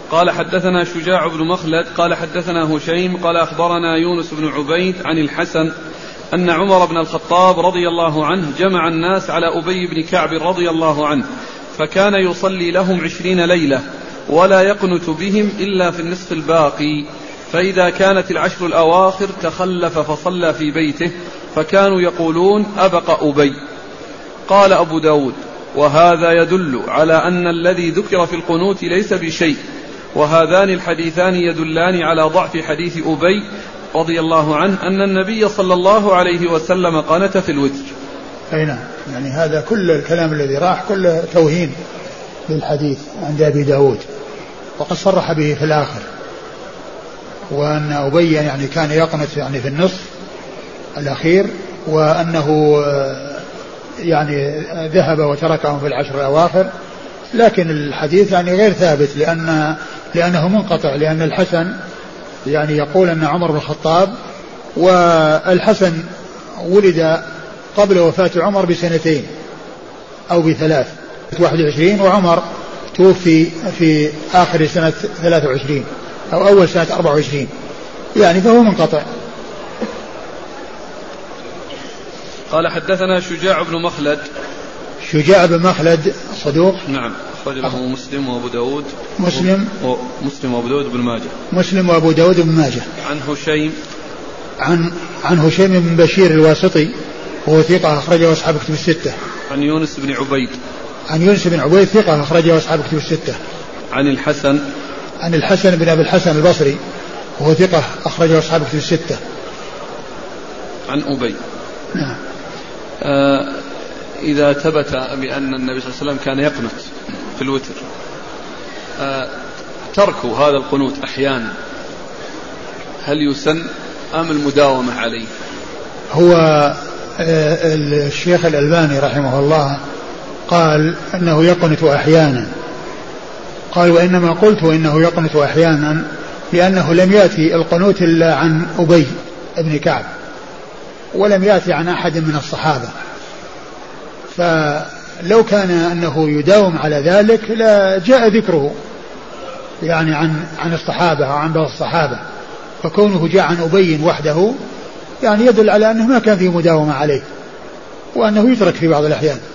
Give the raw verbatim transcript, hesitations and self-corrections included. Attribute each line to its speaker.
Speaker 1: قال حدثنا شجاع بن مخلد قال حدثنا هشيم قال أخبرنا يونس بن عبيد عن الحسن أن عمر بن الخطاب رضي الله عنه جمع الناس على أبي بن كعب رضي الله عنه فكان يصلي لهم عشرين ليلة ولا يقنت بهم إلا في النصف الباقي، فإذا كانت العشر الأواخر تخلف فصلى في بيته فكانوا يقولون أبق أبي. قال أبو داود وهذا يدل على أن الذي ذكر في القنوت ليس بشيء، وهذان الحديثان يدلان على ضعف حديث أبي رضي الله عنه أن النبي صلى الله عليه وسلم قنت في الوتر.
Speaker 2: أي نعم، يعني هذا كل الكلام الذي راح كله توهين للحديث عند أبي داود، وقد صرح به في الآخر، وأن أبي يعني كان يقنت يعني في النصف الأخير، وأنه يعني ذهب وتركهم في العشر الأواخر، لكن الحديث يعني غير ثابت لأن لأنه منقطع، لأن الحسن يعني يقول أن عمر بن الخطاب، والحسن ولد قبل وفاة عمر بسنتين أو بثلاث واحد وعشرين، وعمر توفي في آخر سنة ثلاثة وعشرين أو أول سنة أربعة وعشرين، يعني فهو منقطع.
Speaker 1: قال حدثنا شجاع بن مخلد.
Speaker 2: شجاع بن مخلد صدوق،
Speaker 1: نعم، أخرج له مسلم وأبو داود
Speaker 2: مسلم
Speaker 1: مسلم وأبو داود بن ماجه
Speaker 2: مسلم وأبو داود بن ماجه.
Speaker 1: عن هشيم
Speaker 2: عن عن هشيم بن بشير الواسطي وهو ثقة أخرجه أصحاب كتب الستة.
Speaker 1: عن يونس بن عبيد
Speaker 2: عن يونس بن عبيد ثقة أخرجه أصحاب كتب الستة.
Speaker 1: عن الحسن
Speaker 2: عن الحسن بن أبي الحسن البصري وهو ثقة أخرجه أصحاب كتب الستة.
Speaker 1: عن أبي.
Speaker 2: نعم.
Speaker 1: آه إذا ثبت بأن النبي صلى الله عليه وسلم كان يقنت في الوتر، آه تركوا هذا القنوت أحيانا هل يسن أم المداومة عليه؟
Speaker 2: هو آه الشيخ الألباني رحمه الله قال أنه يقنت أحيانا، قال وإنما قلت إنه يقنت أحيانا لأنه لم يأتي القنوت إلا عن أبي بن كعب ولم يأتي عن أحد من الصحابة، فلو كان أنه يداوم على ذلك لا جاء ذكره يعني عن عن الصحابة أو عن بعض الصحابة، فكونه جاء عن أبي وحده يعني يدل على أنه ما كان فيه مداومة عليه وأنه يترك في بعض الأحيان.